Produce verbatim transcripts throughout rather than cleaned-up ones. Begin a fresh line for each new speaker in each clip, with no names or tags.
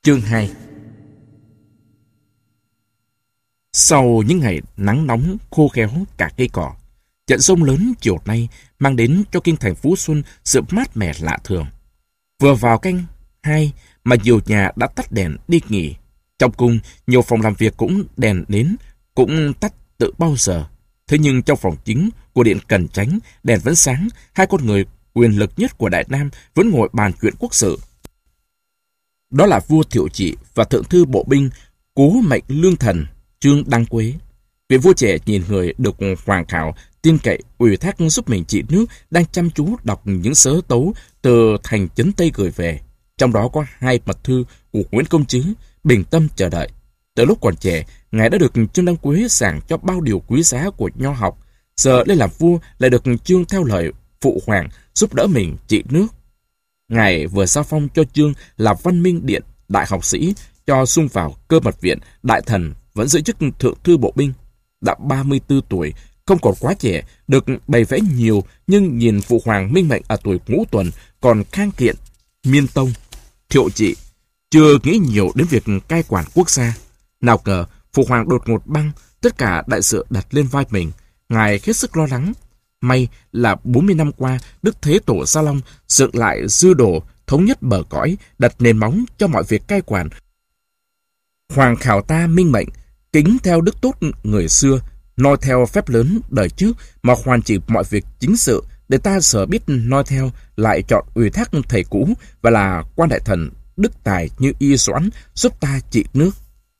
Chương hai. Sau những ngày nắng nóng khô khéo cả cây cỏ, trận giông lớn chiều nay mang đến cho kinh thành Phú Xuân sự mát mẻ lạ thường. Vừa vào canh hai mà nhiều nhà đã tắt đèn đi nghỉ. Trong cung, nhiều phòng làm việc cũng đèn nến, cũng tắt từ bao giờ. Thế nhưng trong phòng chính của điện Cần Chánh, đèn vẫn sáng, hai con người quyền lực nhất của Đại Nam vẫn ngồi bàn chuyện quốc sự. Đó là vua Thiệu Trị và thượng thư bộ binh Cố Mệnh Lương Thần Trương Đăng Quế. Vị vua trẻ nhìn người được Hoàng Khảo tin cậy ủy thác giúp mình trị nước đang chăm chú đọc những sớ tấu từ thành Trấn Tây gửi về. Trong đó có hai mật thư của Nguyễn Công Trứ, bình tâm chờ đợi. Từ lúc còn trẻ, ngài đã được Trương Đăng Quế giảng cho bao điều quý giá của nho học. Giờ lên làm vua lại được Trương theo lời phụ hoàng giúp đỡ mình trị nước. Ngài vừa giao phong cho Trương là Văn Minh Điện đại học sĩ, cho xung vào Cơ Mật Viện đại thần, vẫn giữ chức thượng thư bộ binh. Đã ba mươi tư tuổi, không còn quá trẻ, được bày vẽ nhiều, nhưng nhìn phụ hoàng minh mệnh ở tuổi ngũ tuần còn khang kiện, miên tông. Thiệu Trị chưa nghĩ nhiều đến việc cai quản quốc gia. Nào ngờ phụ hoàng đột ngột băng, tất cả đại sự đặt lên vai mình. Ngài hết sức lo lắng. May là bốn mươi năm qua, Đức Thế Tổ Gia Long dựng lại dư đồ, thống nhất bờ cõi, đặt nền móng cho mọi việc cai quản. Hoàng Khảo ta minh mệnh, kính theo đức tốt người xưa, noi theo phép lớn đời trước mà hoàn chỉnh mọi việc chính sự, để ta sở biết noi theo, lại chọn ủy thác thầy cũ và là quan đại thần đức tài như Y Doãn giúp ta trị nước.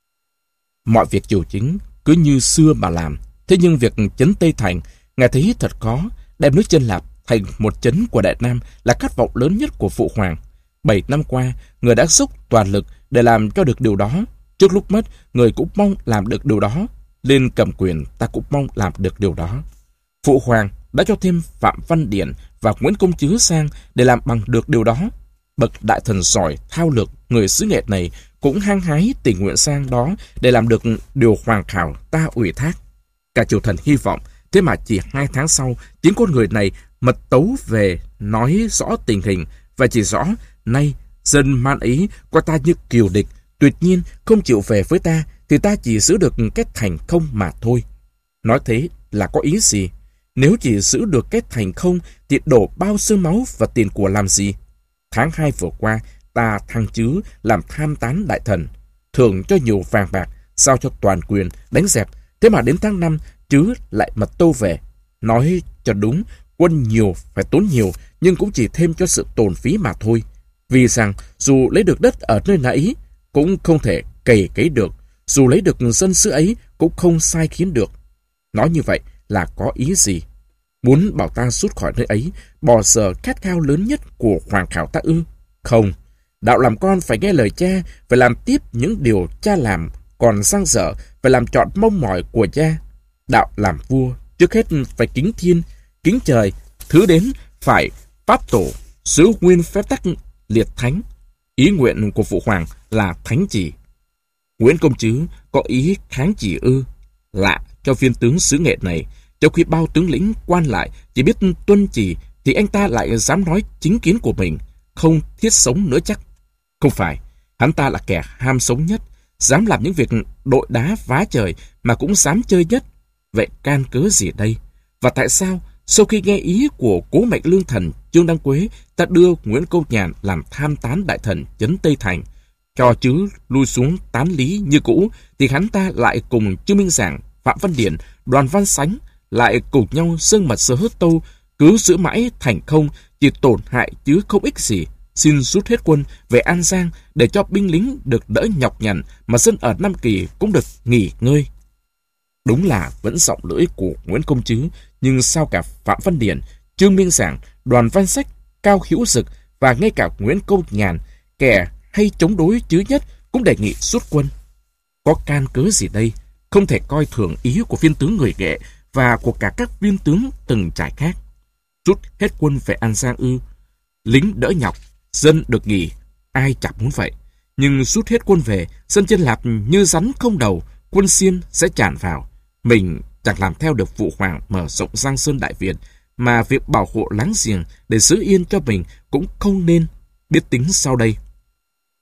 Mọi việc triều chính cứ như xưa mà làm. Thế nhưng việc trấn Tây Thành, ngài thấy thật khó. Đem nước Chân Lạp thành một trấn của Đại Nam là khát vọng lớn nhất của phụ hoàng. Bảy năm qua, người đã dốc toàn lực để làm cho được điều đó. Trước lúc mất, người cũng mong làm được điều đó. Lên cầm quyền, ta cũng mong làm được điều đó. Phụ hoàng đã cho thêm Phạm Văn Điển và Nguyễn Công Trứ sang để làm bằng được điều đó. Bậc đại thần giỏi, thao lược, người xứ nghệ này cũng hăng hái tình nguyện sang đó để làm được điều Hoàng Khảo ta ủy thác. Cả triều thần hy vọng, thế mà chỉ hai tháng sau, chính con người này mật tấu về nói rõ tình hình và chỉ rõ nay dân man ý coi ta như kiều địch, tuyệt nhiên không chịu về với ta thì ta chỉ giữ được cái thành không mà thôi. Nói thế là có ý gì? Nếu chỉ giữ được cái thành không thì đổ bao xương máu và tiền của làm gì? Tháng hai vừa qua, ta thăng Trứ làm tham tán đại thần, thưởng cho nhiều vàng bạc, sao cho toàn quyền đánh dẹp. Thế mà đến tháng năm, Trứ lại mật tâu về. Nói cho đúng, quân nhiều phải tốn nhiều, nhưng cũng chỉ thêm cho sự tổn phí mà thôi. Vì rằng dù lấy được đất ở nơi nãy cũng không thể cày cấy được, dù lấy được dân xứ ấy cũng không sai khiến được. Nói như vậy là có ý gì? Muốn bảo ta rút khỏi nơi ấy, bỏ giờ khát khao lớn nhất của Hoàng Khảo ta ư? Không, đạo làm con phải nghe lời cha, phải làm tiếp những điều cha làm, còn dang dở phải làm trọn mong mỏi của cha. Đạo làm vua trước hết phải kính thiên, kính trời, thứ đến phải pháp tổ, giữ nguyên phép tắc liệt thánh. Ý nguyện của phụ hoàng là thánh chỉ. Nguyễn Công Trứ có ý kháng chỉ ư? Lạ cho viên tướng xứ nghệ này, trong khi bao tướng lĩnh quan lại chỉ biết tuân chỉ thì anh ta lại dám nói chính kiến của mình, không thiết sống nữa chắc. Không phải, hắn ta là kẻ ham sống nhất, dám làm những việc đội đá vá trời mà cũng dám chơi nhất. Vậy can cớ gì đây? Và tại sao sau khi nghe ý của Cố Mệnh Lương Thần Trương Đăng Quế, ta đưa Nguyễn Công Nhàn làm tham tán đại thần trấn Tây Thành, cho Trứ lui xuống tán lý như cũ, thì hắn ta lại cùng Trương Minh Giảng, Phạm Văn Điển, Đoàn Văn Sánh lại cùng nhau dâng mật sớ hớt tâu, cứ giữ mãi thành không, chỉ tổn hại chứ không ích gì. Xin rút hết quân về An Giang để cho binh lính được đỡ nhọc nhằn, mà dân ở Nam Kỳ cũng được nghỉ ngơi. Đúng là vẫn giọng lưỡi của Nguyễn Công Trứ, nhưng sao cả Phạm Văn Điển, Trương Minh Giảng, Đoàn Văn Sách, Cao Hữu Dực và ngay cả Nguyễn Công Nhàn, kẻ hay chống đối Trứ nhất, cũng đề nghị rút quân. Có can cớ gì đây? Không thể coi thường ý của viên tướng người Nghệ và của cả các viên tướng từng trải khác. Rút hết quân về An Giang ư? Lính đỡ nhọc, dân được nghỉ, ai chẳng muốn vậy. Nhưng rút hết quân về, dân Chân Lạp như rắn không đầu, quân Xiên sẽ tràn vào. Mình chẳng làm theo được phụ hoàng mở rộng Giang Sơn Đại Việt, mà việc bảo hộ láng giềng để giữ yên cho mình cũng không nên. Biết tính sau đây.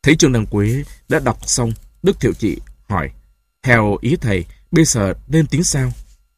Thấy Trương Đăng Quế đã đọc xong, Đức Thiệu Trị hỏi, theo ý thầy, bây giờ nên tính sao?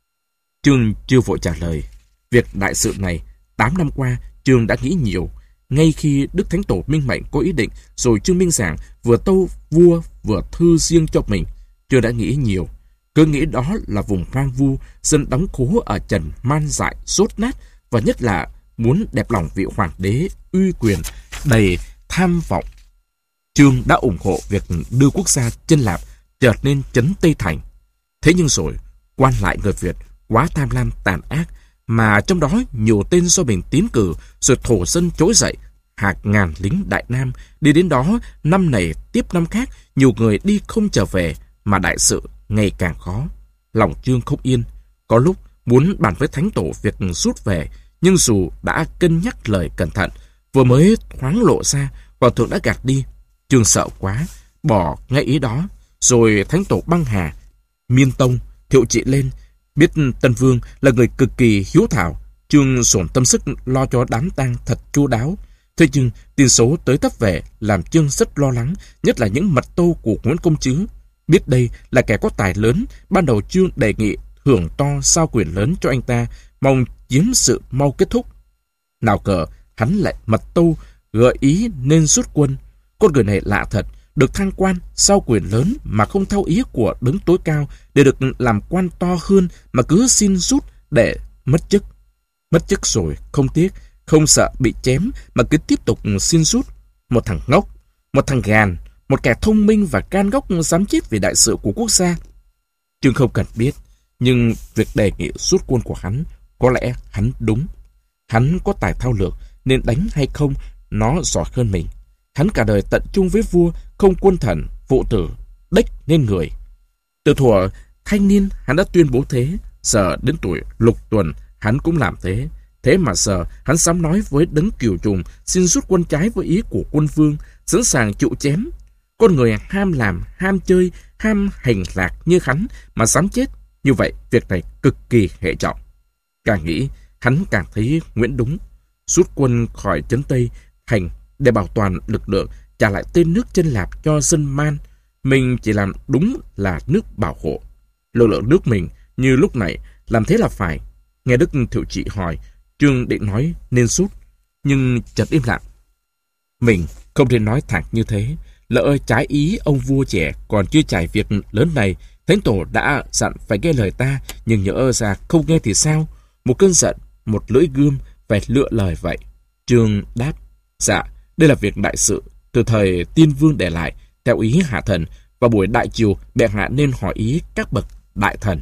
Trương chưa vội trả lời. Việc đại sự này, tám năm qua, Trương đã nghĩ nhiều. Ngay khi Đức Thánh Tổ Minh Mệnh có ý định, rồi Trương Minh Giảng vừa tâu vua vừa thư riêng cho mình, Trương đã nghĩ nhiều. Cứ nghĩ đó là vùng hoang vu, dân đóng khố ở trần man dại, rốt nát, và nhất là muốn đẹp lòng vị hoàng đế uy quyền đầy tham vọng. Trương đã ủng hộ việc đưa quốc gia chân lạp trở nên trấn Tây Thành. Thế nhưng rồi, quan lại người Việt quá tham lam tàn ác, mà trong đó nhiều tên do mình tiến cử, rồi thổ dân trỗi dậy, hàng ngàn lính Đại Nam đi đến đó, năm này tiếp năm khác, nhiều người đi không trở về, mà đại sự ngày càng khó. Lòng Trương không yên, có lúc muốn bàn với Thánh Tổ việc rút về, nhưng dù đã cân nhắc lời cẩn thận, vừa mới thoáng lộ ra, Hoàng thượng đã gạt đi. Trương sợ quá, bỏ ngay ý đó, rồi Thánh Tổ băng hà. Miên Tông, Thiệu Trị lên, biết Tân Vương là người cực kỳ hiếu thảo, Trương dồn tâm sức lo cho đám tang thật chu đáo. Thế nhưng tin xấu tới tấp về làm Trương rất lo lắng, nhất là những mật tâu của Nguyễn Công Trứ. Biết đây là kẻ có tài lớn, ban đầu Trương đề nghị thưởng to sao quyền lớn cho anh ta, mong chiếm sự mau kết thúc. Nào ngờ hắn lại mật tâu gợi ý nên rút quân. Con người này lạ thật, được thăng quan, sao quyền lớn mà không theo ý của đấng tối cao, để được làm quan to hơn mà cứ xin rút để mất chức. Mất chức rồi không tiếc, không sợ bị chém mà cứ tiếp tục xin rút. Một thằng ngốc, một thằng gàn, một kẻ thông minh và gan góc dám chết vì đại sự của quốc gia. Trương không cần biết, nhưng việc đề nghị rút quân của hắn, có lẽ hắn đúng. Hắn có tài thao lược, nên đánh hay không, nó giỏi hơn mình. Hắn cả đời tận chung với vua, không quân thần, phụ tử, đếch nên người. Từ thuở thanh niên hắn đã tuyên bố thế, giờ đến tuổi lục tuần hắn cũng làm thế. Thế mà giờ hắn dám nói với đấng Kiều Trùng xin rút quân trái với ý của quân vương, sẵn sàng chịu chém. Con người ham làm, ham chơi, ham hành lạc như hắn mà dám chết, như vậy việc này cực kỳ hệ trọng. Càng nghĩ, hắn càng thấy Nguyễn đúng. Rút quân khỏi trấn Tây Thành để bảo toàn lực lượng, trả lại tên nước chân lạp cho dân man. Mình chỉ làm đúng là nước bảo hộ lực lượng nước mình, như lúc này làm thế là phải. Nghe Đức Thiệu Trị hỏi, Trương định nói nên rút, nhưng chợt im lặng. Mình không thể nói thẳng như thế, lỡ trái ý ông vua trẻ còn chưa trải việc lớn này. Thánh Tổ đã dặn phải nghe lời ta, nhưng nhỡ ra không nghe thì sao? Một cơn giận, một lưỡi gươm phải lựa lời vậy. Trương đáp, dạ, đây là việc đại sự, từ thời Tiên Vương để lại, theo ý hạ thần, và buổi đại triều bệ hạ nên hỏi ý các bậc đại thần.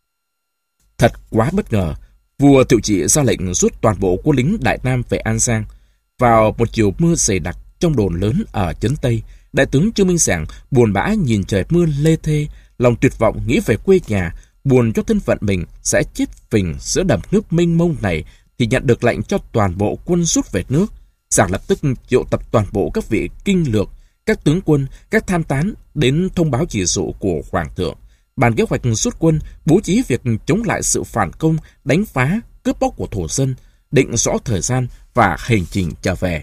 Thật quá bất ngờ, vua Thiệu Trị ra lệnh rút toàn bộ quân lính Đại Nam về An Giang. Vào một chiều mưa dày đặc trong đồn lớn ở trấn Tây, đại tướng Trương Minh Giảng buồn bã nhìn trời mưa lê thê, lòng tuyệt vọng nghĩ về quê nhà, buồn cho thân phận mình sẽ chết phình giữa đầm nước mênh mông này, thì nhận được lệnh cho toàn bộ quân rút về nước. Giảng lập tức triệu tập toàn bộ các vị kinh lược, các tướng quân, các tham tán đến thông báo chỉ dụ của hoàng thượng, bàn kế hoạch rút quân, bố trí việc chống lại sự phản công, đánh phá, cướp bóc của thổ dân, định rõ thời gian và hành trình trở về.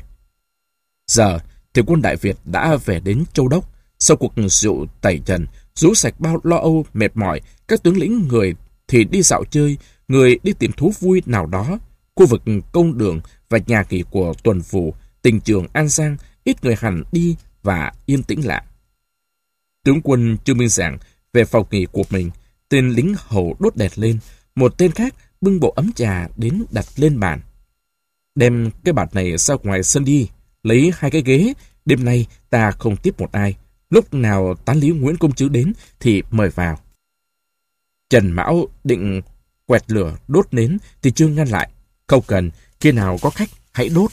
Giờ thì quân Đại Việt đã về đến Châu Đốc. Sau cuộc rượu tẩy trần, rũ sạch bao lo âu mệt mỏi, các tướng lĩnh người thì đi dạo chơi, người đi tìm thú vui nào đó. Khu vực công đường và nhà nghỉ của tuần phủ, tỉnh trường An Giang ít người hẳn đi và yên tĩnh lạ. Tướng quân Trương Minh Giảng về phòng nghỉ của mình, tên lính hầu đốt đèn lên, một tên khác bưng bộ ấm trà đến đặt lên bàn. Đem cái bàn này ra ngoài sân đi, lấy hai cái ghế, đêm nay ta không tiếp một ai, lúc nào tán lý Nguyễn Công Trứ đến thì mời vào. Trần Mão định quẹt lửa đốt nến thì Trương ngăn lại, không cần, khi nào có khách hãy đốt.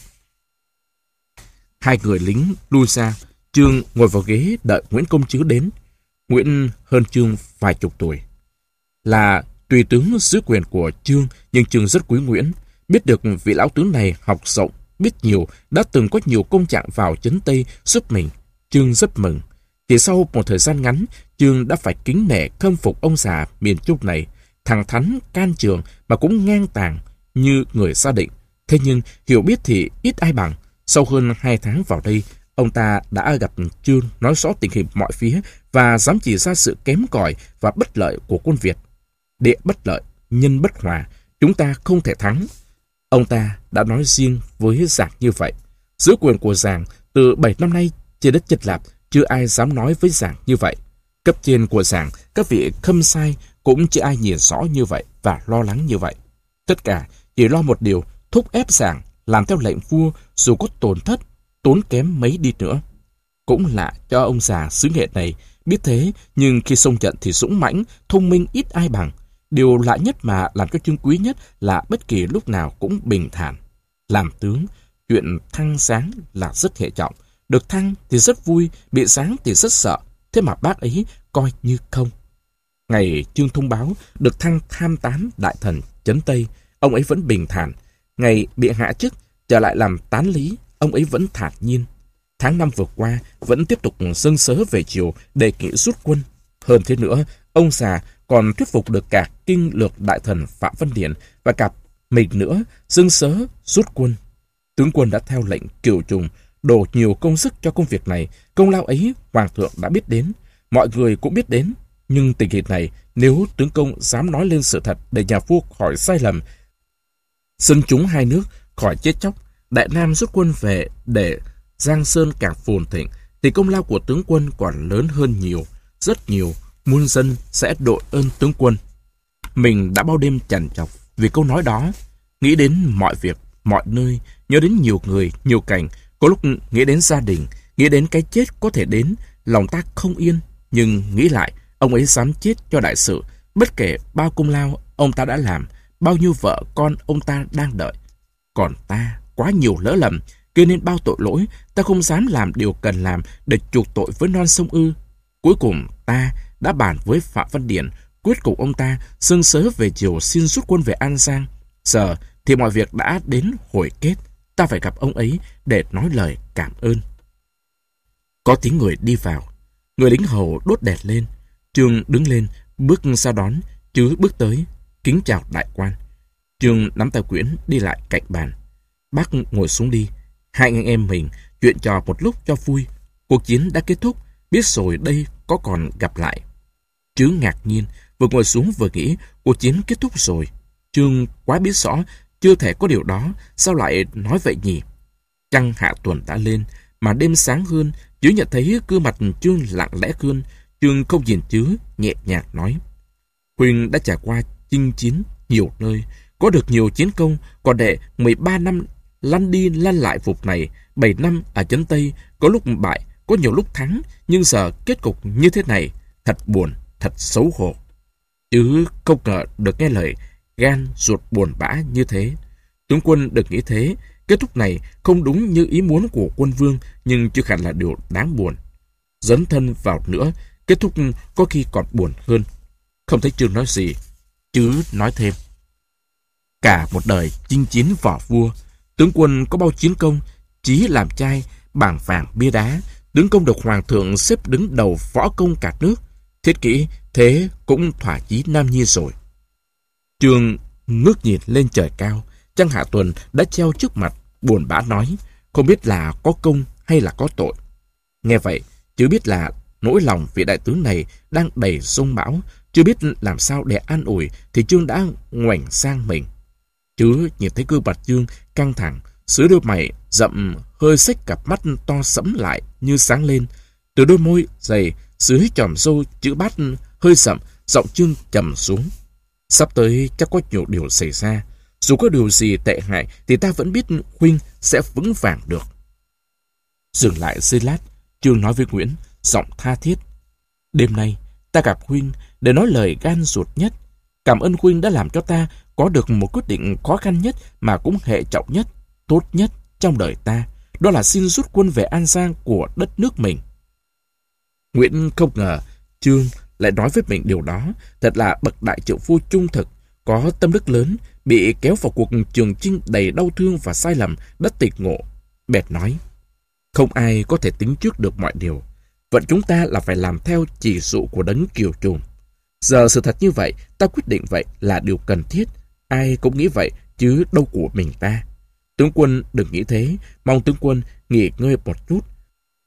Hai người lính lui ra, Trương ngồi vào ghế đợi Nguyễn Công Trứ đến. Nguyễn hơn Trương vài chục tuổi, là tùy tướng dưới quyền của Trương, nhưng Trương rất quý Nguyễn. Biết được vị lão tướng này học rộng, biết nhiều, đã từng có nhiều công trạng vào trấn Tây giúp mình, Trương rất mừng. Thì sau một thời gian ngắn, Trương đã phải kính nể khâm phục ông già miền Trung này, thẳng thắn can trường mà cũng ngang tàng như người gia định. Thế nhưng hiểu biết thì ít ai bằng. Sau hơn hai tháng vào đây, Ông ta đã gặp Trương nói rõ tình hình mọi phía và dám chỉ ra sự kém cỏi và bất lợi của quân Việt. Địa bất lợi, nhân bất hòa, chúng ta không thể thắng. Ông ta đã nói riêng với Giảng như vậy. Giữ quyền của Giảng từ bảy năm nay trên đất Chân Lạp, chưa ai dám nói với Giảng như vậy. Cấp trên của Giảng, các vị khâm sai cũng chưa ai nhìn rõ như vậy và lo lắng như vậy. Tất cả chỉ lo một điều, thúc ép Giảng làm theo lệnh vua dù có tổn thất, tốn kém mấy đi nữa. Cũng lạ cho ông già xứ Nghệ này biết thế, nhưng khi xông trận thì dũng mãnh, thông minh ít ai bằng. Điều lạ nhất mà làm cho Trương quý nhất là bất kỳ lúc nào cũng bình thản. Làm tướng, chuyện thăng giáng là rất hệ trọng. Được thăng thì rất vui, bị giáng thì rất sợ. Thế mà bác ấy coi như không. Ngày Trương thông báo được thăng tham tán đại thần Trấn Tây, ông ấy vẫn bình thản. Ngày bị hạ chức, trở lại làm tán lý, ông ấy vẫn thản nhiên. Tháng năm vừa qua, vẫn tiếp tục dâng sớ về triều đề nghị rút quân. Hơn thế nữa, ông già còn thuyết phục được cả kinh lược đại thần Phạm Văn Điển và cả mình nữa dâng sớ rút quân. Tướng quân đã theo lệnh Kiều Trùng, đổ nhiều công sức cho công việc này. Công lao ấy Hoàng thượng đã biết đến, mọi người cũng biết đến. Nhưng tình hình này, nếu tướng công dám nói lên sự thật để nhà vua khỏi sai lầm, dân chúng hai nước khỏi chết chóc, Đại Nam rút quân về để Giang Sơn càng phồn thịnh, thì công lao của tướng quân còn lớn hơn nhiều, rất nhiều. Muôn dân sẽ đội ơn tướng quân. Mình đã bao đêm chằn chọc vì câu nói đó, nghĩ đến mọi việc, mọi nơi, nhớ đến nhiều người, nhiều cảnh, có lúc nghĩ đến gia đình, nghĩ đến cái chết có thể đến, lòng ta không yên. Nhưng nghĩ lại, ông ấy dám chết cho đại sự, bất kể bao công lao ông ta đã làm, bao nhiêu vợ con ông ta đang đợi. Còn ta quá nhiều lỡ lầm, gây nên bao tội lỗi, ta không dám làm điều cần làm để chuộc tội với non sông ư. Cuối cùng ta đã bàn với Phạm Văn Điển, quyết cùng ông ta dâng sớ về chiều xin rút quân về An Giang. Giờ thì mọi việc đã đến hồi kết, ta phải gặp ông ấy để nói lời cảm ơn. Có tiếng người đi vào, người lính hầu đốt đèn lên. Trương đứng lên, bước ra đón, chứ bước tới, kính chào đại quan. Trương nắm tay quyển đi lại cạnh bàn. Bác ngồi xuống đi, hai anh em mình chuyện trò một lúc cho vui. Cuộc chiến đã kết thúc, biết rồi đây có còn gặp lại. Trương ngạc nhiên, vừa ngồi xuống vừa nghĩ cuộc chiến kết thúc rồi. Trương quá biết rõ, chưa thể có điều đó, sao lại nói vậy nhỉ? Trăng hạ tuần đã lên, mà đêm sáng hơn, Chứ nhận thấy gương mặt Trương lặng lẽ hơn. Trương không nhìn Chứ, nhẹ nhàng nói: Huynh đã trải qua chinh chiến nhiều nơi, có được nhiều chiến công, còn đệ mười ba năm lăn đi lăn lại vùng này, bảy năm ở Trấn Tây, có lúc bại, có nhiều lúc thắng, nhưng giờ kết cục như thế này, thật buồn, thật xấu hổ. Chứ không ngờ được nghe lời gan ruột buồn bã như thế. Tướng quân đừng nghĩ thế, kết thúc này không đúng như ý muốn của quân vương, nhưng chưa hẳn là điều đáng buồn. Dấn thân vào nữa, kết thúc có khi còn buồn hơn. Không thấy Trương nói gì, Chứ nói thêm: Cả một đời chinh chiến võ vua, tướng quân có bao chiến công, chí làm trai, bảng vàng bia đá, tướng công được hoàng thượng xếp đứng đầu võ công cả nước. Thiết kỹ thế cũng thỏa chí nam nhi rồi. Trương ngước nhìn lên trời cao, trăng hạ tuần đã treo trước mặt, buồn bã nói, không biết là có công hay là có tội. Nghe vậy, Chứ biết là nỗi lòng vị đại tướng này đang đầy sông bão, chưa biết làm sao để an ủi, thì Trương đã ngoảnh sang mình. Chứ nhìn thấy gương mặt Trương căng thẳng, dưới đôi mày rậm hơi xếch, cặp mắt to sẫm lại như sáng lên. Từ đôi môi dày dưới chòm râu chữ bát hơi sậm, giọng Trương trầm xuống. Sắp tới chắc có nhiều điều xảy ra. Dù có điều gì tệ hại thì ta vẫn biết huynh sẽ vững vàng được. Dừng lại giây lát, Trương nói với Nguyễn, giọng tha thiết: Đêm nay ta gặp huynh để nói lời gan ruột nhất. Cảm ơn huynh đã làm cho ta có được một quyết định khó khăn nhất mà cũng hệ trọng nhất, tốt nhất trong đời ta. Đó là xin rút quân về An Giang của đất nước mình. Nguyễn không ngờ Trương lại nói với mình điều đó. Thật là bậc đại triệu phu trung thực, có tâm đức lớn, bị kéo vào cuộc trường chinh đầy đau thương và sai lầm, đã tịch ngộ. Bèn nói: Không ai có thể tính trước được mọi điều. Vận chúng ta là phải làm theo chỉ dụ của đấng Kiều Trùng. Giờ sự thật như vậy, ta quyết định vậy là điều cần thiết. Ai cũng nghĩ vậy, chứ đâu của mình ta. Tướng quân đừng nghĩ thế, mong tướng quân nghỉ ngơi một chút.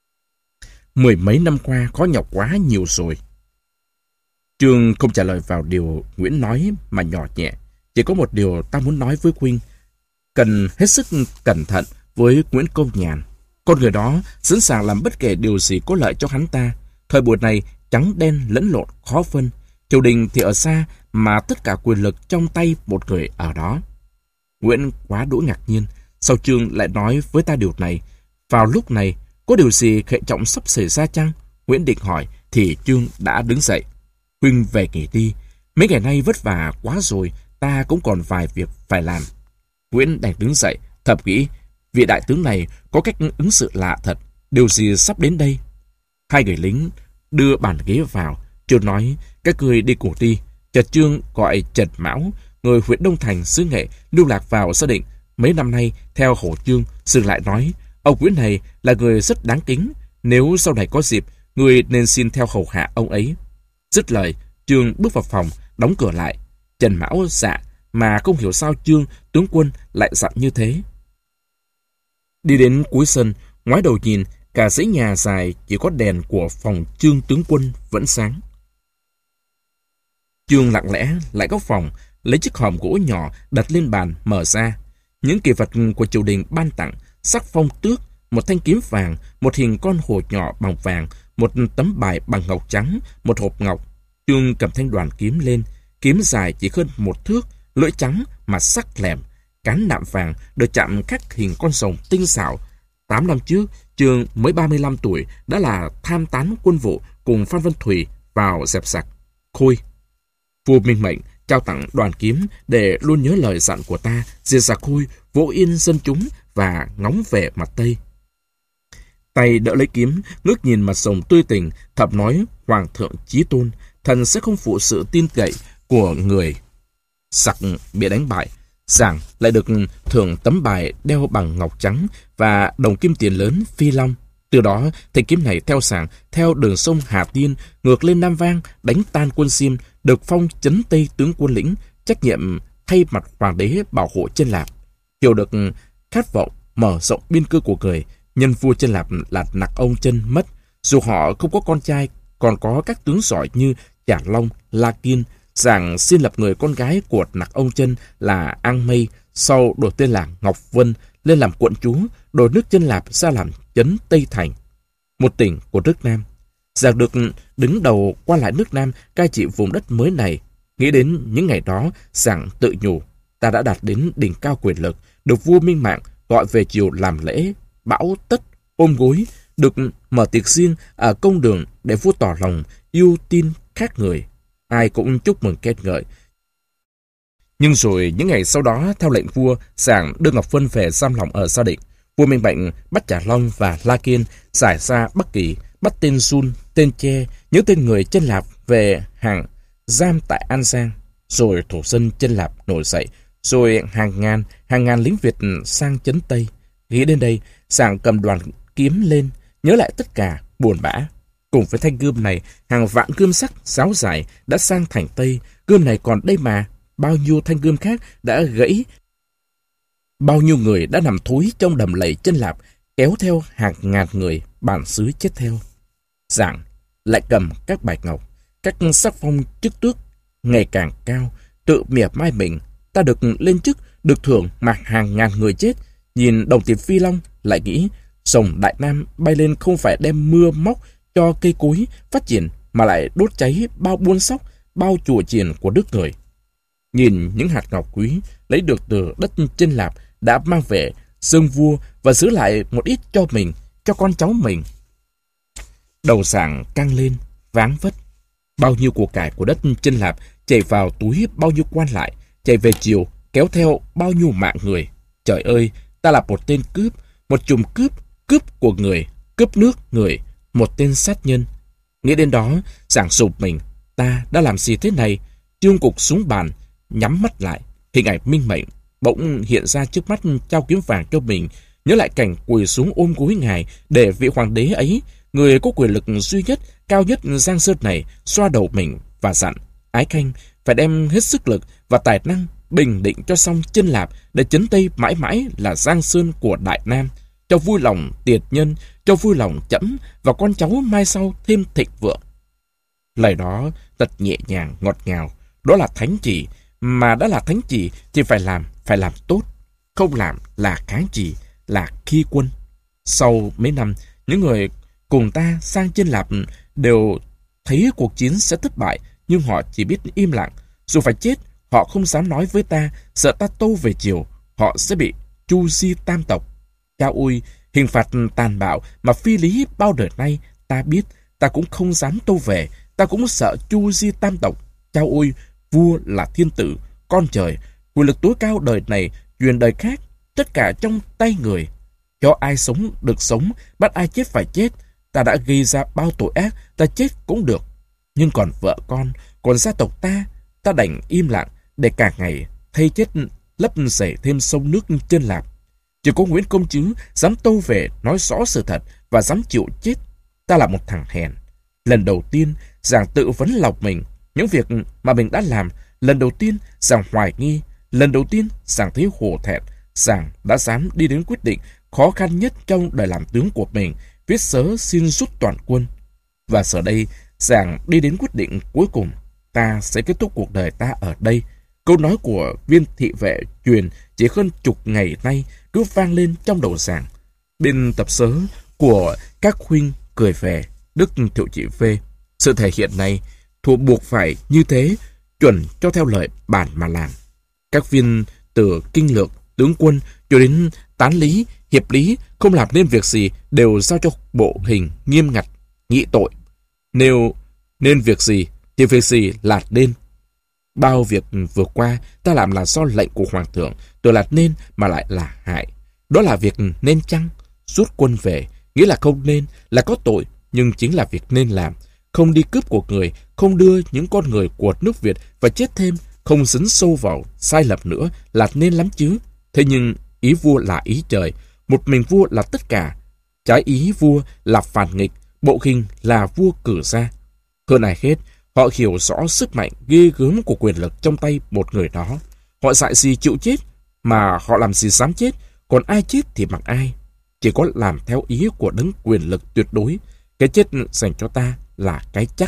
Mười mấy năm qua khó nhọc quá nhiều rồi. Trương không trả lời vào điều Nguyễn nói mà nhỏ nhẹ. Chỉ có một điều ta muốn nói với Quynh. Cần hết sức cẩn thận với Nguyễn Công Nhàn. Con người đó sẵn sàng làm bất kể điều gì có lợi cho hắn ta. Thời buổi này trắng đen lẫn lộn khó phân. Triều đình thì ở xa mà tất cả quyền lực trong tay một người ở đó. Nguyễn quá đỗi ngạc nhiên. Sao Trương lại nói với ta điều này? Vào lúc này, có điều gì hệ trọng sắp xảy ra chăng? Nguyễn định hỏi thì Trương đã đứng dậy. Huynh về nghỉ đi. Mấy ngày nay vất vả quá rồi, ta cũng còn vài việc phải làm. Nguyễn đành đứng dậy, thầm nghĩ, vị đại tướng này có cách ứng xử lạ thật. Điều gì sắp đến đây? Hai người lính đưa bàn ghế vào. Trương nói, các người đi cùng đi. Chợt Trương gọi Trần Mão, người huyện Đông Thành xứ Nghệ, lưu lạc vào gia định. Mấy năm nay, theo Hổ Trương, dừng lại nói, ông Nguyễn này là người rất đáng kính. Nếu sau này có dịp, người nên xin theo hầu hạ ông ấy. Dứt lời, Trương bước vào phòng, đóng cửa lại. Trần Mão dạ, mà không hiểu sao Trương tướng quân lại dặn như thế. Đi đến cuối sân, ngoái đầu nhìn, cả dãy nhà dài chỉ có đèn của phòng Trương tướng quân vẫn sáng. Trương lặng lẽ lại góc phòng, lấy chiếc hòm gỗ nhỏ đặt lên bàn mở ra. Những kỳ vật của triều đình ban tặng, sắc phong tước, một thanh kiếm vàng, một hình con hổ nhỏ bằng vàng, một tấm bài bằng ngọc trắng, một hộp ngọc. Trương cầm thanh đoàn kiếm lên, kiếm dài chỉ hơn một thước, lưỡi trắng mà sắc lẹm, cán nạm vàng được chạm khắc hình con rồng tinh xảo. Tám năm trước, Trương mới ba mươi lăm tuổi đã là tham tán quân vụ cùng Phan Văn Thủy vào dẹp giặc Khôi. Vua Minh mệnh trao tặng đoàn kiếm để luôn nhớ lời dặn của ta, diệt giặc Khôi, vỗ yên dân chúng và ngóng về mặt Tây. Tay đỡ lấy kiếm, ngước nhìn mặt rồng tươi tỉnh, thầm nói, Hoàng thượng chí tôn, thần sẽ không phụ sự tin cậy của người giặc bị đánh bại. Giảng lại được thưởng tấm bài đeo bằng ngọc trắng và đồng kim tiền lớn phi long. Từ đó, thanh kiếm này theo Giảng, theo đường sông Hà Tiên, ngược lên Nam Vang, đánh tan quân Xiêm, được phong trấn Tây tướng quân lĩnh, trách nhiệm thay mặt hoàng đế bảo hộ Chân Lạp. Hiểu được khát vọng mở rộng biên cương của người, nhân vua Chân Lạp là Nặc Ông Chân mất. Dù họ không có con trai, còn có các tướng giỏi như Chả Long, La Kiên. Giảng xin lập người con gái của Nặc Ông Chân là An Mây, sau đổi tên là Ngọc Vân, lên làm quận chúa, đổi nước Chân Lạp ra làm trấn Tây Thành, một tỉnh của nước Nam. Giảng được đứng đầu qua lại nước Nam, cai trị vùng đất mới này. Nghĩ đến những ngày đó, Giảng tự nhủ, ta đã đạt đến đỉnh cao quyền lực, được vua Minh Mạng gọi về triều làm lễ, bão tất, ôm gối, được mở tiệc riêng ở công đường để vua tỏ lòng yêu tin khác người. Ai cũng chúc mừng khen ngợi. Nhưng rồi những ngày sau đó, theo lệnh vua, Giảng đưa Ngọc Vân về giam lỏng ở Gia Định. Vua Minh Bệnh bắt Chả Long và La Kiên giải ra Bắc Kỳ, bắt tên Sun, tên Che, những tên người Chân Lạp về hàng giam tại An Giang. Rồi thổ dân Chân Lạp nổi dậy, rồi hàng ngàn, hàng ngàn lính Việt sang trấn Tây. Nghĩ đến đây, Giảng cầm đoàn kiếm lên, nhớ lại tất cả, buồn bã. Cùng với thanh gươm này, hàng vạn gươm sắc giáo giải đã sang thành Tây. Gươm này còn đây mà, bao nhiêu thanh gươm khác đã gãy. Bao nhiêu người đã nằm thối trong đầm lầy Chân Lạp, kéo theo hàng ngàn người bản xứ chết theo. Giảng lại cầm các bạch ngọc, các sắc phong chức tước ngày càng cao, tự mỉa mai mình. Ta được lên chức, được thưởng mà hàng ngàn người chết. Nhìn đồng tiền phi long, lại nghĩ rồng Đại Nam bay lên không phải đem mưa móc cho cây cối phát triển, mà lại đốt cháy bao buôn sóc, bao chùa chiền của nước người. Nhìn những hạt ngọc quý lấy được từ đất Chân Lạp đã mang về dâng vua và giữ lại một ít cho mình, cho con cháu mình. Đầu Giảng căng lên, váng vất. Bao nhiêu của cải của đất Chân Lạp chảy vào túi bao nhiêu quan lại, chạy về chiều kéo theo bao nhiêu mạng người. Trời ơi, ta là một tên cướp, một chùm cướp, cướp của người, cướp nước người, một tên sát nhân. Nghĩ đến đó, Giảng sụp mình. Ta đã làm gì thế này? Trương cục xuống bàn, nhắm mắt lại. Hình ảnh Minh Mệnh bỗng hiện ra trước mắt, trao kiếm vàng cho mình. Nhớ lại cảnh quỳ xuống ôm gối ngài để vị hoàng đế ấy, người có quyền lực duy nhất, cao nhất Giang Sơn này, xoa đầu mình và dặn: Ái Khanh phải đem hết sức lực và tài năng bình định cho xong Chân Lạp, để trấn Tây mãi mãi là Giang Sơn của Đại Nam. Trong cho vui lòng tiệt nhân, cho vui lòng trẫm và con cháu mai sau thêm thịnh vượng. Lời đó thật nhẹ nhàng, ngọt ngào. Đó là thánh chỉ, mà đã là thánh chỉ thì phải làm, phải làm tốt. Không làm là kháng chỉ, là khi quân. Sau mấy năm, những người cùng ta sang Chân Lạp đều thấy cuộc chiến sẽ thất bại, nhưng họ chỉ biết im lặng. Dù phải chết, họ không dám nói với ta, sợ ta tâu về chiều, họ sẽ bị chu di tam tộc. Cha ôi, hình phạt tàn bạo mà phi lý bao đời nay, ta biết, ta cũng không dám tâu về, ta cũng sợ chu di tam tộc. Cha ôi, vua là thiên tử, con trời, quyền lực tối cao đời này, truyền đời khác, tất cả trong tay người. Cho ai sống được sống, bắt ai chết phải chết. Ta đã gây ra bao tội ác, ta chết cũng được. Nhưng còn vợ con, còn gia tộc ta, ta đành im lặng để cả ngày thay chết lấp dày thêm sông nước Chân Lạp. Chỉ có Nguyễn Công Trứ dám tâu về nói rõ sự thật và dám chịu chết. Ta là một thằng hèn. Lần đầu tiên, Giàng tự vấn lòng mình, những việc mà mình đã làm. Lần đầu tiên, Giàng hoài nghi. Lần đầu tiên, Giàng thấy hổ thẹn. Giàng đã dám đi đến quyết định khó khăn nhất trong đời làm tướng của mình, viết sớ xin rút toàn quân. Và giờ đây, Giàng đi đến quyết định cuối cùng. Ta sẽ kết thúc cuộc đời ta ở đây. Câu nói của viên thị vệ truyền chỉ hơn chục ngày nay cứ vang lên trong đầu Giàng. Bên tập sớ của các huynh cười về, Đức Thiệu Trị phê. Sự thể hiện này thuộc buộc phải như thế, chuẩn cho theo lời bản mà làm. Các viên từ kinh lược, tướng quân cho đến tán lý, hiệp lý không làm nên việc gì đều giao cho bộ hình nghiêm ngặt, nghị tội. Nếu nên việc gì thì việc gì là nên. Bao việc vừa qua ta làm là do lệnh của Hoàng thượng, từ là nên mà lại là hại. Đó là việc nên chăng? Rút quân về, nghĩa là không nên, là có tội, nhưng chính là việc nên làm. Không đi cướp của người, không đưa những con người của nước Việt và chết thêm, không dấn sâu vào sai lầm nữa là nên lắm chứ. Thế nhưng ý vua là ý trời, một mình vua là tất cả. Trái ý vua là phản nghịch, bộ hình là vua cử ra. Hơn ai hết, họ hiểu rõ sức mạnh ghê gớm của quyền lực trong tay một người đó. Họ dạy gì chịu chết, mà họ làm gì dám chết, còn ai chết thì mặc ai. Chỉ có làm theo ý của đấng quyền lực tuyệt đối, cái chết dành cho ta là cái chắc.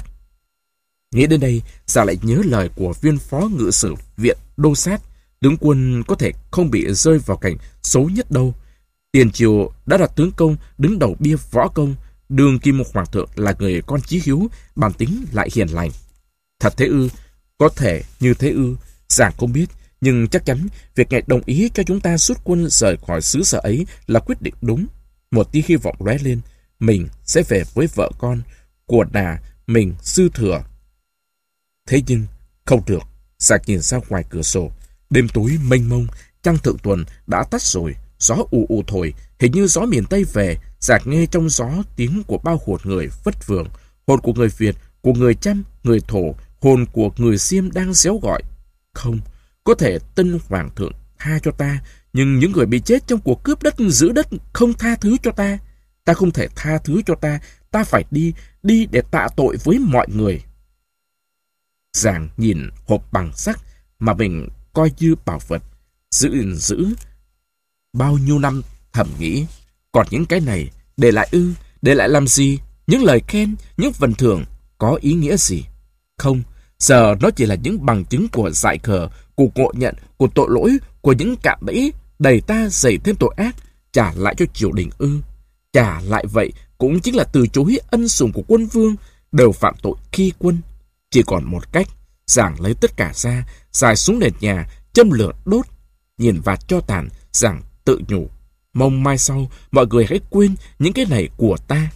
Nghĩ đến đây, Giàng lại nhớ lời của viên phó ngự sử viện Đô Sát. Tướng quân có thể không bị rơi vào cảnh xấu nhất đâu. Tiền triều đã đặt tướng công đứng đầu bia võ công. Đương kim một hoàng thượng là người con chí hiếu, bản tính lại hiền lành. Thật thế ư? Có thể như thế ư? Giàng không biết, nhưng chắc chắn việc ngài đồng ý cho chúng ta rút quân rời khỏi xứ sở ấy là quyết định đúng. Một tia hy vọng lóe lên, mình sẽ về với vợ con, của nà mình dư thừa. Thế nhưng không được. Giàng nhìn ra ngoài cửa sổ. Đêm tối mênh mông, trăng thượng tuần đã tắt rồi, gió ù ù thổi, hình như gió miền Tây về. Giàng nghe trong gió tiếng của bao hồn người vất vưởng, hồn của người Việt, của người Chăm, người Thổ, hồn của người Xiêm đang réo gọi. Không, có thể tân hoàng thượng tha cho ta, nhưng những người bị chết trong cuộc cướp đất giữ đất không tha thứ cho ta. Ta không thể tha thứ cho ta, ta phải đi, đi để tạ tội với mọi người. Giàng nhìn hộp bằng sắt mà mình coi như bảo vật, giữ giữ bao nhiêu năm, thầm nghĩ, còn những cái này để lại ư? Để lại làm gì? Những lời khen, những phần thưởng có ý nghĩa gì? Không, giờ nó chỉ là những bằng chứng của dại khờ, của ngộ nhận, của tội lỗi, của những cạm bẫy đẩy ta dày thêm tội ác, trả lại cho triều đình ư? Trả lại vậy cũng chính là từ chối ân sủng của quân vương, đều phạm tội khi quân. Chỉ còn một cách. Giàng lấy tất cả ra, xài xuống nền nhà, châm lửa đốt. Nhìn vạt cho tàn, Giàng tự nhủ, mong mai sau mọi người hãy quên những cái này của ta.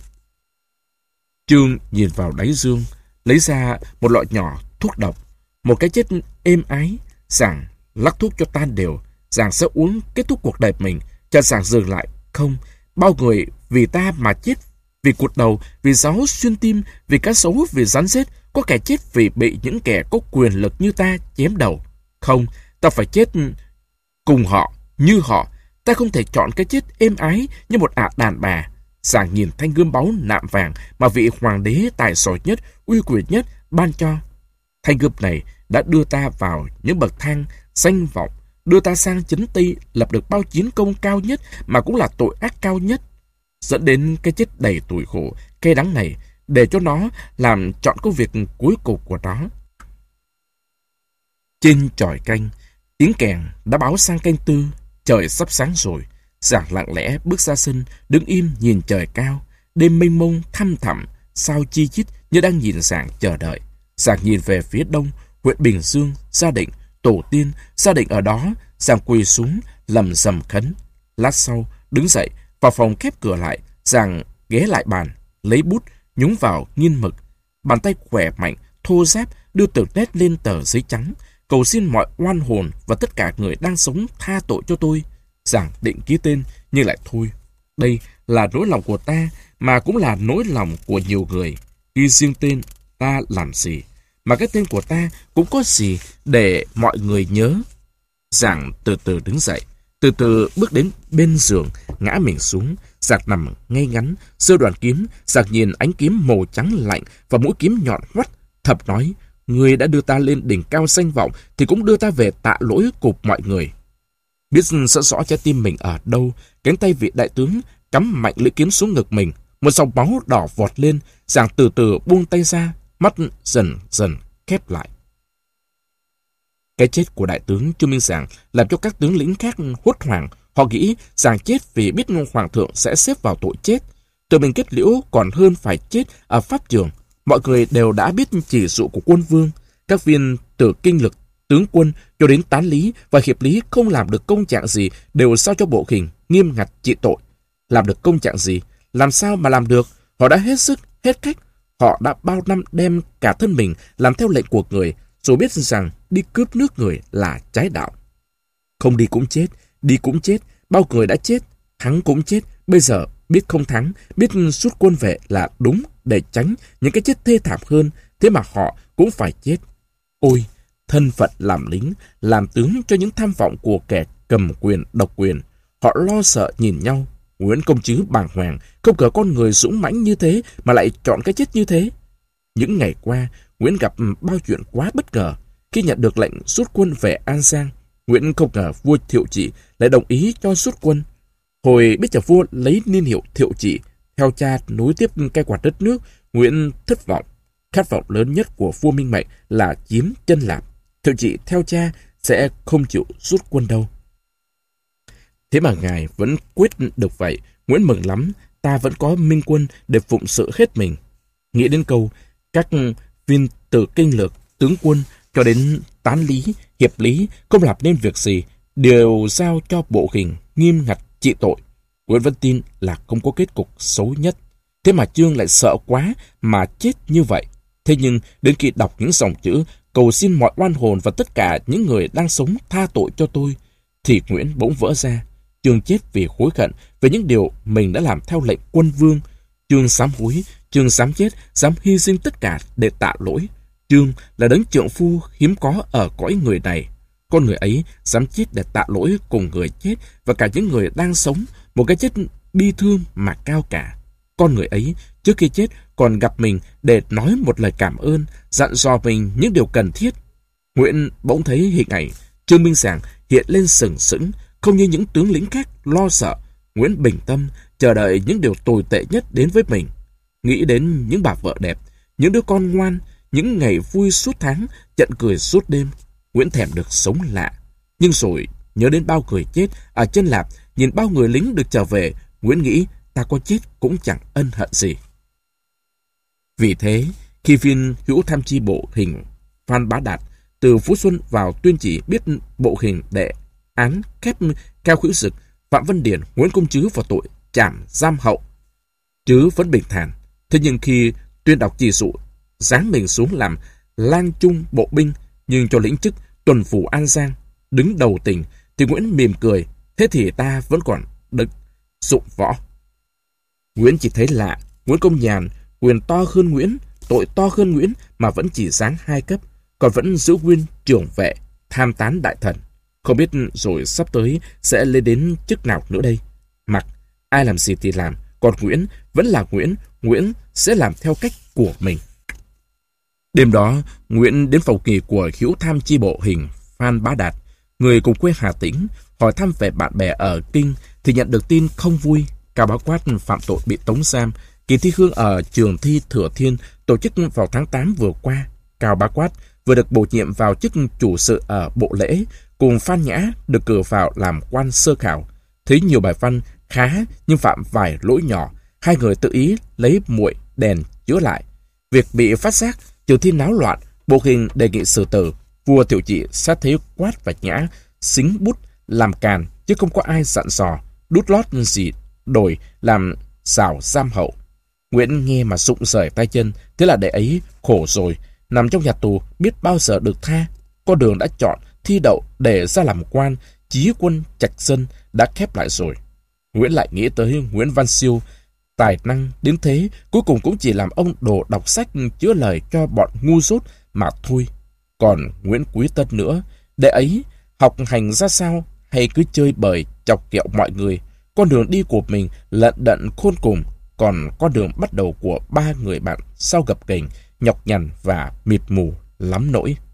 Trương nhìn vào đáy giường, lấy ra một lọ nhỏ thuốc độc, một cái chết êm ái. Giàng lắc thuốc cho tan đều. Giàng sẽ uống kết thúc cuộc đời mình. Cho Giàng dừng lại. Không, bao người vì ta mà chết, vì cụt đầu, vì giáo xuyên tim, vì cá sấu, vì rắn rết. Có kẻ chết vì bị những kẻ có quyền lực như ta chém đầu. Không, ta phải chết cùng họ, như họ. Ta không thể chọn cái chết êm ái như một ả đàn bà. Giàng nhìn thanh gươm báu nạm vàng mà vị hoàng đế tài giỏi nhất, uy quyền nhất ban cho. Thanh gươm này đã đưa ta vào những bậc thang danh vọng, đưa ta sang chấn Tây, lập được bao chiến công cao nhất mà cũng là tội ác cao nhất, dẫn đến cái chết đầy tủi khổ, cay đắng này, để cho nó làm chọn công việc cuối cùng của nó. Trên chòi canh, tiếng kèn đã báo sang canh tư, trời sắp sáng rồi. Giảng lặng lẽ bước ra sân, đứng im nhìn trời cao, đêm mênh mông thăm thẳm, sao chi chít như đang nhìn Giảng chờ đợi. Giảng nhìn về phía đông, huyện Bình Dương, Gia Định, tổ tiên, Gia Định ở đó. Giảng quỳ xuống, lầm rầm khấn. Lát sau, đứng dậy, vào phòng khép cửa lại. Giảng ghé lại bàn, lấy bút, nhúng vào nghiên mực. Bàn tay khỏe mạnh, thô ráp, đưa từng nét lên tờ giấy trắng, cầu xin mọi oan hồn và tất cả người đang sống tha tội cho tôi. Giảng định ký tên, nhưng lại thôi. Đây là nỗi lòng của ta, mà cũng là nỗi lòng của nhiều người. Ghi riêng tên, ta làm gì? Mà cái tên của ta cũng có gì để mọi người nhớ? Giảng từ từ đứng dậy, từ từ bước đến bên giường, ngã mình xuống. Giảng nằm ngay ngắn, giơ đoàn kiếm. Giảng nhìn ánh kiếm màu trắng lạnh và mũi kiếm nhọn hoắt, thầm nói: Người đã đưa ta lên đỉnh cao danh vọng thì cũng đưa ta về tạ lỗi cùng mọi người. Biết sợ rõ trái tim mình ở đâu, cánh tay vị đại tướng cắm mạnh lưỡi kiếm xuống ngực mình. Một dòng máu đỏ vọt lên. Giảng từ từ buông tay ra, mắt dần dần khép lại. Cái chết của đại tướng Trương Minh Giảng làm cho các tướng lĩnh khác hốt hoảng. Họ nghĩ Giảng chết vì biết hoàng thượng sẽ xếp vào tội chết. Tự mình kết liễu còn hơn phải chết ở pháp trường. Mọi người đều đã biết chỉ dụ của quân vương. Các viên từ kinh lực, tướng quân cho đến tán lý và hiệp lý không làm được công trạng gì đều sao cho bộ hình nghiêm ngặt trị tội. Làm được công trạng gì? Làm sao mà làm được? Họ đã hết sức, hết cách. Họ đã bao năm đem cả thân mình làm theo lệnh của người, rồi biết rằng đi cướp nước người là trái đạo. Không đi cũng chết, đi cũng chết, bao người đã chết, thắng cũng chết. Bây giờ biết không thắng, biết rút quân về là đúng để tránh những cái chết thê thảm hơn, thế mà họ cũng phải chết. Ôi, thân phận làm lính, làm tướng cho những tham vọng của kẻ cầm quyền, độc quyền. Họ lo sợ nhìn nhau. Nguyễn Công Trứ bàng hoàng, không ngờ con người dũng mãnh như thế mà lại chọn cái chết như thế. Những ngày qua, Nguyễn gặp bao chuyện quá bất ngờ. Khi nhận được lệnh rút quân về An Giang, Nguyễn không ngờ vua Thiệu Trị lại đồng ý cho rút quân. Hồi biết cha vua lấy niên hiệu Thiệu Trị, theo cha nối tiếp cai quản đất nước, Nguyễn thất vọng. Khát vọng lớn nhất của vua Minh Mệnh là chiếm Chân Lạp. Thiệu Trị theo cha sẽ không chịu rút quân đâu. Thế mà ngài vẫn quyết được vậy. Nguyễn mừng lắm, ta vẫn có minh quân để phụng sự hết mình. Nghĩ đến câu các viên từ kinh lược, tướng quân cho đến tán lý, hiệp lý không làm nên việc gì, đều giao cho bộ hình nghiêm ngặt trị tội. Nguyễn vẫn tin là không có kết cục xấu nhất. Thế mà Chương lại sợ quá mà chết như vậy. Thế nhưng đến khi đọc những dòng chữ cầu xin mọi oan hồn và tất cả những người đang sống tha tội cho tôi, thì Nguyễn bỗng vỡ ra. Chương chết vì hối hận về những điều mình đã làm theo lệnh quân vương. Chương sám hối, Chương dám chết, dám hy sinh tất cả để tạ lỗi. Chương là đấng trượng phu hiếm có ở cõi người này. Con người ấy dám chết để tạ lỗi cùng người chết và cả những người đang sống, một cái chết bi thương mà cao cả. Con người ấy trước khi chết còn gặp mình để nói một lời cảm ơn, dặn dò mình những điều cần thiết. Nguyễn bỗng thấy hình ảnh Trương Minh Giảng hiện lên sừng sững, không như những tướng lĩnh khác lo sợ. Nguyễn bình tâm, chờ đợi những điều tồi tệ nhất đến với mình. Nghĩ đến những bà vợ đẹp, những đứa con ngoan, những ngày vui suốt tháng, trận cười suốt đêm. Nguyễn thèm được sống lạ. Nhưng rồi nhớ đến bao người chết ở Chân Lạp, nhìn bao người lính được trở về, Nguyễn nghĩ ta có chết cũng chẳng ân hận gì. Vì thế, khi viên hữu tham chi bộ hình Phan Bá Đạt từ Phú Xuân vào tuyên chỉ biết bộ hình đệ án khép Cao Khữu Dực, Phạm Văn Điển, Nguyễn Công Trứ vào tội trảm giam hậu, Trứ vẫn bình thản. Thế nhưng khi tuyên đọc chỉ dụ giáng mình xuống làm lang trung bộ binh, nhưng cho lĩnh chức tuần phủ An Giang, đứng đầu tỉnh, thì Nguyễn mỉm cười. Thế thì ta vẫn còn được dụng võ. Nguyễn chỉ thấy lạ. Nguyễn Công Nhàn quyền to hơn Nguyễn, tội to hơn Nguyễn mà vẫn chỉ giáng hai cấp, còn vẫn giữ nguyên trưởng vệ, tham tán đại thần. Không biết rồi sắp tới sẽ lên đến chức nào nữa đây. Mặc ai làm gì thì làm, còn Nguyễn vẫn là Nguyễn. Nguyễn sẽ làm theo cách của mình. Đêm đó, Nguyễn đến phòng nghỉ của hữu tham chi bộ hình Phan Bá Đạt. Người cùng quê Hà Tĩnh hỏi thăm về bạn bè ở Kinh thì nhận được tin không vui. Cao Bá Quát phạm tội bị tống giam. Kỳ thi hương ở trường thi Thừa Thiên tổ chức vào tháng tám vừa qua. Cao Bá Quát vừa được bổ nhiệm vào chức chủ sự ở Bộ Lễ, cùng Phan Nhã được cử vào làm quan sơ khảo. Thấy nhiều bài văn khá nhưng phạm vài lỗi nhỏ, hai người tự ý lấy muội đèn chữa lại. Việc bị phát giác, trường thi náo loạn, bộ hình đề nghị xử tử. Vua Thiệu Trị xét thấy Quát và Nhã xính bút làm càn, chứ không có ai dặn dò đút lót gì đổi làm xảo giam hậu. Nguyễn nghe mà rụng rời tay chân, thế là đệ ấy khổ rồi, nằm trong nhà tù biết bao giờ được tha. Con đường đã chọn thi đậu để ra làm quan, chí quân trạch dân đã khép lại rồi. Nguyễn lại nghĩ tới Nguyễn Văn Siêu, tài năng đến thế, cuối cùng cũng chỉ làm ông đồ đọc sách chữa lời cho bọn ngu dốt mà thôi. Còn Nguyễn Quý Tân nữa, đệ ấy học hành ra sao hay cứ chơi bời chọc ghẹo mọi người. Con đường đi của mình lận đận khôn cùng, còn con đường bắt đầu của ba người bạn sau gập ghềnh, nhọc nhằn và mịt mù lắm nỗi.